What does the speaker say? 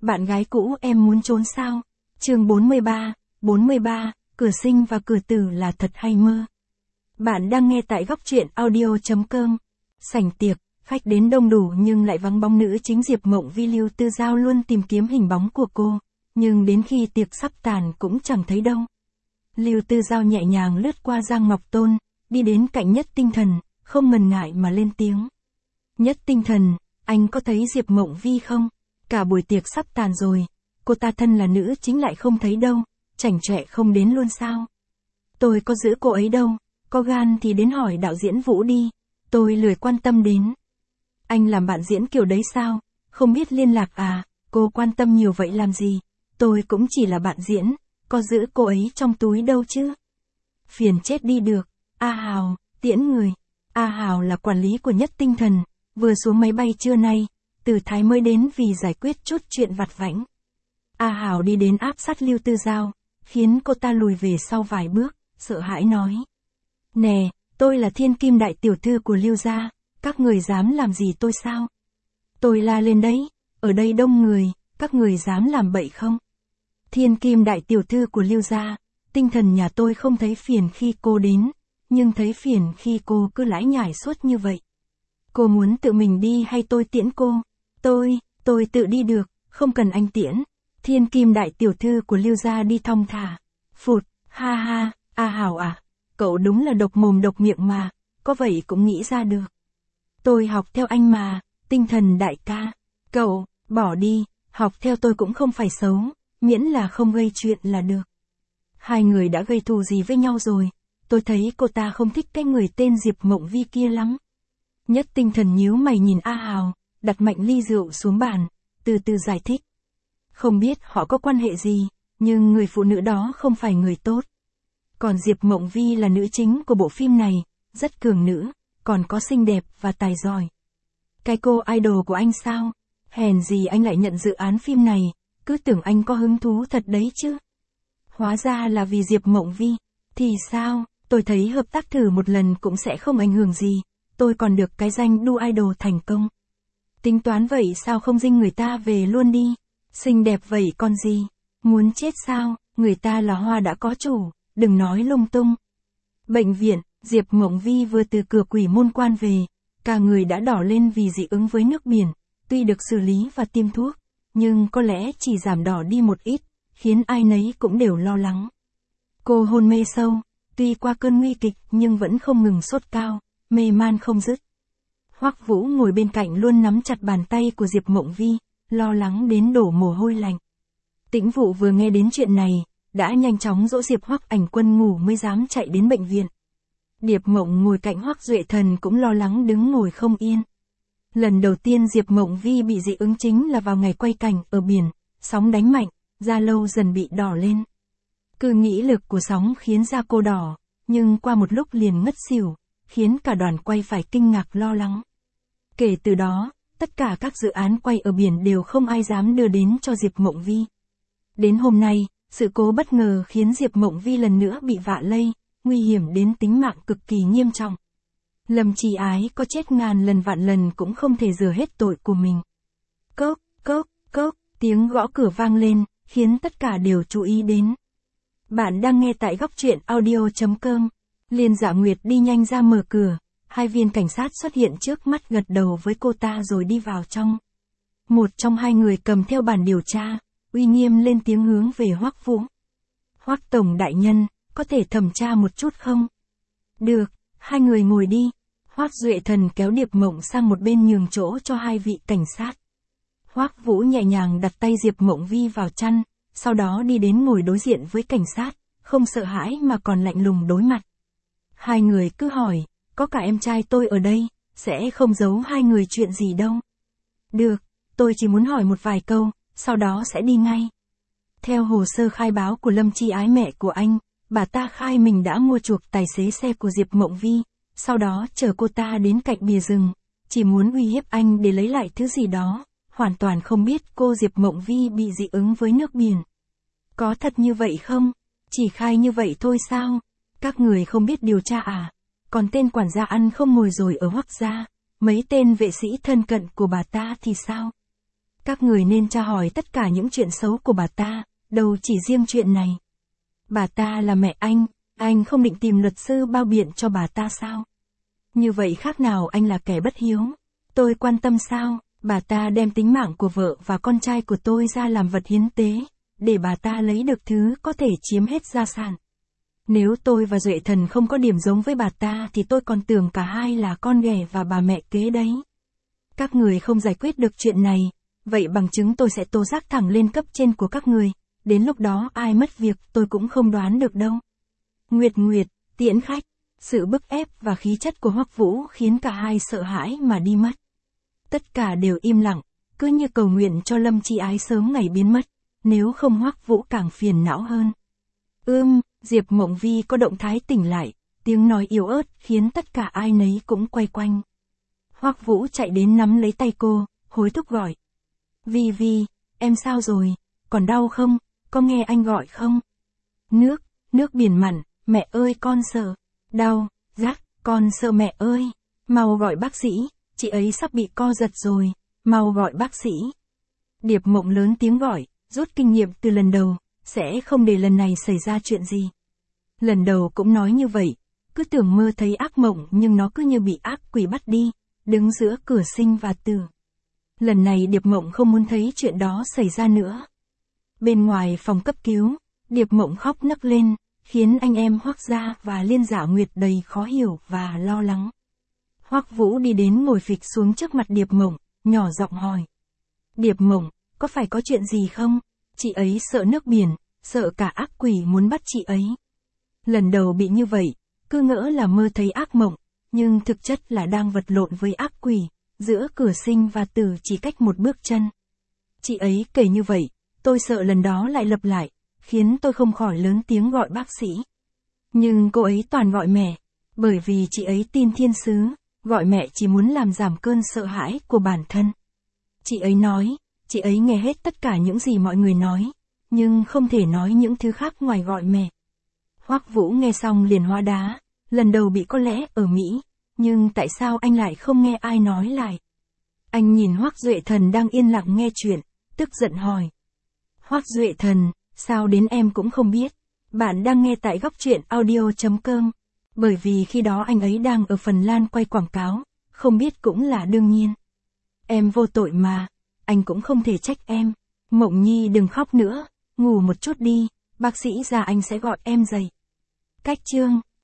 Bạn gái cũ em muốn trốn sao? Chương 43, cửa sinh và cửa tử là thật hay mơ? Bạn đang nghe tại góc truyện audio.com. Sảnh tiệc, khách đến đông đủ nhưng lại vắng bóng nữ chính Diệp Mộng Vi. Lưu Tư Giao luôn tìm kiếm hình bóng của cô, nhưng đến khi tiệc sắp tàn cũng chẳng thấy đâu. Lưu Tư Giao nhẹ nhàng lướt qua Giang Ngọc Tôn, đi đến cạnh Nhất Tinh Thần, không ngần ngại mà lên tiếng. Nhất Tinh Thần, anh có thấy Diệp Mộng Vi không? Cả buổi tiệc sắp tàn rồi, cô ta thân là nữ chính lại không thấy đâu, chảnh chọe không đến luôn sao? Tôi có giữ cô ấy đâu, có gan thì đến hỏi đạo diễn Vũ đi, tôi lười quan tâm đến. Anh làm bạn diễn kiểu đấy sao, không biết liên lạc à, cô quan tâm nhiều vậy làm gì, tôi cũng chỉ là bạn diễn, có giữ cô ấy trong túi đâu chứ. Phiền chết đi được, A Hào, tiễn người. A Hào là quản lý của Nhất Tinh Thần, vừa xuống máy bay trưa nay, từ Thái mới đến vì giải quyết chút chuyện vặt vãnh. A Hào đi đến áp sát Lưu Tư Giao, khiến cô ta lùi về sau vài bước, sợ hãi nói. Nè, tôi là thiên kim đại tiểu thư của Lưu gia, các người dám làm gì tôi sao? Tôi la lên đấy, ở đây đông người, các người dám làm bậy không? Thiên kim đại tiểu thư của Lưu gia, Tinh Thần nhà tôi không thấy phiền khi cô đến, nhưng thấy phiền khi cô cứ lải nhải suốt như vậy. Cô muốn tự mình đi hay tôi tiễn cô? Tôi tự đi được, không cần anh tiễn. Thiên kim đại tiểu thư của Lưu gia đi thong thả. Phụt, ha ha, A Hào à, cậu đúng là độc mồm độc miệng mà, có vậy cũng nghĩ ra được. Tôi học theo anh mà, Tinh Thần đại ca. Cậu, bỏ đi, học theo tôi cũng không phải xấu, miễn là không gây chuyện là được. Hai người đã gây thù gì với nhau rồi, tôi thấy cô ta không thích cái người tên Diệp Mộng Vi kia lắm. Nhất Tinh Thần nhíu mày nhìn A Hào, đặt mạnh ly rượu xuống bàn, từ từ giải thích. Không biết họ có quan hệ gì, nhưng người phụ nữ đó không phải người tốt. Còn Diệp Mộng Vi là nữ chính của bộ phim này, rất cường nữ, còn có xinh đẹp và tài giỏi. Cái cô idol của anh sao? Hèn gì anh lại nhận dự án phim này, cứ tưởng anh có hứng thú thật đấy chứ. Hóa ra là vì Diệp Mộng Vi, thì sao, tôi thấy hợp tác thử một lần cũng sẽ không ảnh hưởng gì, tôi còn được cái danh đu idol thành công. Tính toán vậy sao không dinh người ta về luôn đi, xinh đẹp vậy còn gì, muốn chết sao, người ta là hoa đã có chủ, đừng nói lung tung. Bệnh viện, Diệp Mộng Vi vừa từ cửa quỷ môn quan về, cả người đã đỏ lên vì dị ứng với nước biển, tuy được xử lý và tiêm thuốc, nhưng có lẽ chỉ giảm đỏ đi một ít, khiến ai nấy cũng đều lo lắng. Cô hôn mê sâu, tuy qua cơn nguy kịch nhưng vẫn không ngừng sốt cao, mê man không dứt. Hoắc Vũ ngồi bên cạnh luôn nắm chặt bàn tay của Diệp Mộng Vi, lo lắng đến đổ mồ hôi lạnh. Tĩnh Vụ vừa nghe đến chuyện này, đã nhanh chóng dỗ Diệp Hoắc Ảnh Quân ngủ mới dám chạy đến bệnh viện. Điệp Mộng ngồi cạnh Hoắc Duệ Thần cũng lo lắng đứng ngồi không yên. Lần đầu tiên Diệp Mộng Vi bị dị ứng chính là vào ngày quay cảnh ở biển, sóng đánh mạnh, da lâu dần bị đỏ lên. Cứ nghĩ lực của sóng khiến da cô đỏ, nhưng qua một lúc liền ngất xỉu, khiến cả đoàn quay phải kinh ngạc lo lắng. Kể từ đó, tất cả các dự án quay ở biển đều không ai dám đưa đến cho Diệp Mộng Vi. Đến hôm nay, sự cố bất ngờ khiến Diệp Mộng Vi lần nữa bị vạ lây, nguy hiểm đến tính mạng cực kỳ nghiêm trọng. Lâm Trì Ái có chết ngàn lần vạn lần cũng không thể rửa hết tội của mình. Cốc, cốc, cốc, tiếng gõ cửa vang lên, khiến tất cả đều chú ý đến. Bạn đang nghe tại góc truyện audio.com. Liên Dạ Nguyệt đi nhanh ra mở cửa, hai viên cảnh sát xuất hiện trước mắt gật đầu với cô ta rồi đi vào trong. Một trong hai người cầm theo bản điều tra, uy nghiêm lên tiếng hướng về Hoắc Vũ. Hoắc Tổng đại nhân, có thể thẩm tra một chút không? Được, hai người ngồi đi. Hoắc Duệ Thần kéo Điệp Mộng sang một bên nhường chỗ cho hai vị cảnh sát. Hoắc Vũ nhẹ nhàng đặt tay Diệp Mộng Vi vào chăn, sau đó đi đến ngồi đối diện với cảnh sát, không sợ hãi mà còn lạnh lùng đối mặt. Hai người cứ hỏi, có cả em trai tôi ở đây, sẽ không giấu hai người chuyện gì đâu. Được, tôi chỉ muốn hỏi một vài câu, sau đó sẽ đi ngay. Theo hồ sơ khai báo của Lâm Trì Ái mẹ của anh, bà ta khai mình đã mua chuộc tài xế xe của Diệp Mộng Vi, sau đó chở cô ta đến cạnh bìa rừng, chỉ muốn uy hiếp anh để lấy lại thứ gì đó, hoàn toàn không biết cô Diệp Mộng Vi bị dị ứng với nước biển. Có thật như vậy không? Chỉ khai như vậy thôi sao? Các người không biết điều tra à? Còn tên quản gia ăn không ngồi rồi ở Hoắc gia, mấy tên vệ sĩ thân cận của bà ta thì sao? Các người nên tra hỏi tất cả những chuyện xấu của bà ta, đâu chỉ riêng chuyện này. Bà ta là mẹ anh không định tìm luật sư bao biện cho bà ta sao? Như vậy khác nào anh là kẻ bất hiếu? Tôi quan tâm sao? Bà ta đem tính mạng của vợ và con trai của tôi ra làm vật hiến tế, để bà ta lấy được thứ có thể chiếm hết gia sản. Nếu tôi và Duệ Thần không có điểm giống với bà ta thì tôi còn tưởng cả hai là con ghẻ và bà mẹ kế đấy. Các người không giải quyết được chuyện này, vậy bằng chứng tôi sẽ tố giác thẳng lên cấp trên của các người, đến lúc đó ai mất việc tôi cũng không đoán được đâu. Nguyệt, tiễn khách. Sự bức ép và khí chất của Hoắc Vũ khiến cả hai sợ hãi mà đi mất. Tất cả đều im lặng, cứ như cầu nguyện cho Lâm Chi Ái sớm ngày biến mất, nếu không Hoắc Vũ càng phiền não hơn. Diệp Mộng Vi có động thái tỉnh lại, tiếng nói yếu ớt khiến tất cả ai nấy cũng quay quanh. Hoắc Vũ chạy đến nắm lấy tay cô, hối thúc gọi. Vi, em sao rồi, còn đau không, có nghe anh gọi không? Nước biển mặn, mẹ ơi con sợ, đau, rát, con sợ mẹ ơi, mau gọi bác sĩ, chị ấy sắp bị co giật rồi, mau gọi bác sĩ. Điệp Mộng lớn tiếng gọi, rút kinh nghiệm từ lần đầu, sẽ không để lần này xảy ra chuyện gì. Lần đầu cũng nói như vậy, cứ tưởng mơ thấy ác mộng nhưng nó cứ như bị ác quỷ bắt đi, đứng giữa cửa sinh và tử. Lần này Điệp Mộng không muốn thấy chuyện đó xảy ra nữa. Bên ngoài phòng cấp cứu, Điệp Mộng khóc nấc lên, khiến anh em Hoắc Gia và Liên Dạ Nguyệt đầy khó hiểu và lo lắng. Hoắc Vũ đi đến ngồi phịch xuống trước mặt Điệp Mộng, nhỏ giọng hỏi. Điệp Mộng, có phải có chuyện gì không? Chị ấy sợ nước biển, sợ cả ác quỷ muốn bắt chị ấy. Lần đầu bị như vậy, cứ ngỡ là mơ thấy ác mộng, nhưng thực chất là đang vật lộn với ác quỷ, giữa cửa sinh và tử chỉ cách một bước chân. Chị ấy kể như vậy, tôi sợ lần đó lại lặp lại, khiến tôi không khỏi lớn tiếng gọi bác sĩ. Nhưng cô ấy toàn gọi mẹ, bởi vì chị ấy tin thiên sứ, gọi mẹ chỉ muốn làm giảm cơn sợ hãi của bản thân. Chị ấy nói, chị ấy nghe hết tất cả những gì mọi người nói, nhưng không thể nói những thứ khác ngoài gọi mẹ. Hoắc Vũ nghe xong liền hóa đá, lần đầu bị có lẽ ở Mỹ, nhưng tại sao anh lại không nghe ai nói lại? Anh nhìn Hoắc Duệ Thần đang yên lặng nghe chuyện, tức giận hỏi. Hoắc Duệ Thần, sao đến em cũng không biết? Bạn đang nghe tại Góc Truyện Audio.com. Bởi vì khi đó anh ấy đang ở Phần Lan quay quảng cáo, không biết cũng là đương nhiên. Em vô tội mà, anh cũng không thể trách em. Mộng Nhi đừng khóc nữa, ngủ một chút đi, bác sĩ ra anh sẽ gọi em dậy. Cách chương